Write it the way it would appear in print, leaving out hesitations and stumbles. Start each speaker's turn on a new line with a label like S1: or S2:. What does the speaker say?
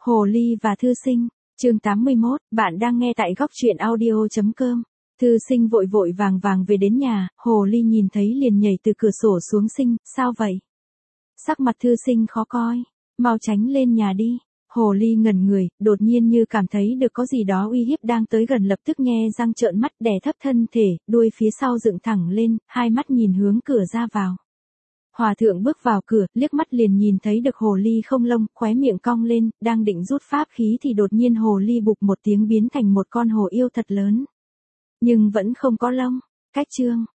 S1: Hồ ly và thư sinh, chương 81, bạn đang nghe tại góc truyện audio.com. Thư sinh vội vội vàng vàng về đến nhà, hồ ly nhìn thấy liền nhảy từ cửa sổ xuống sinh, sao vậy? Sắc mặt thư sinh khó coi, mau tránh lên nhà đi. Hồ ly ngẩn người, đột nhiên như cảm thấy được có gì đó uy hiếp đang tới gần, lập tức nhe răng trợn mắt, đè thấp thân thể, đuôi phía sau dựng thẳng lên, hai mắt nhìn hướng cửa ra vào. Hòa thượng bước vào cửa, liếc mắt liền nhìn thấy được hồ ly không lông, khóe miệng cong lên, đang định rút pháp khí thì đột nhiên hồ ly bụp một tiếng biến thành một con hồ yêu thật lớn. Nhưng vẫn không có lông. Cách chương,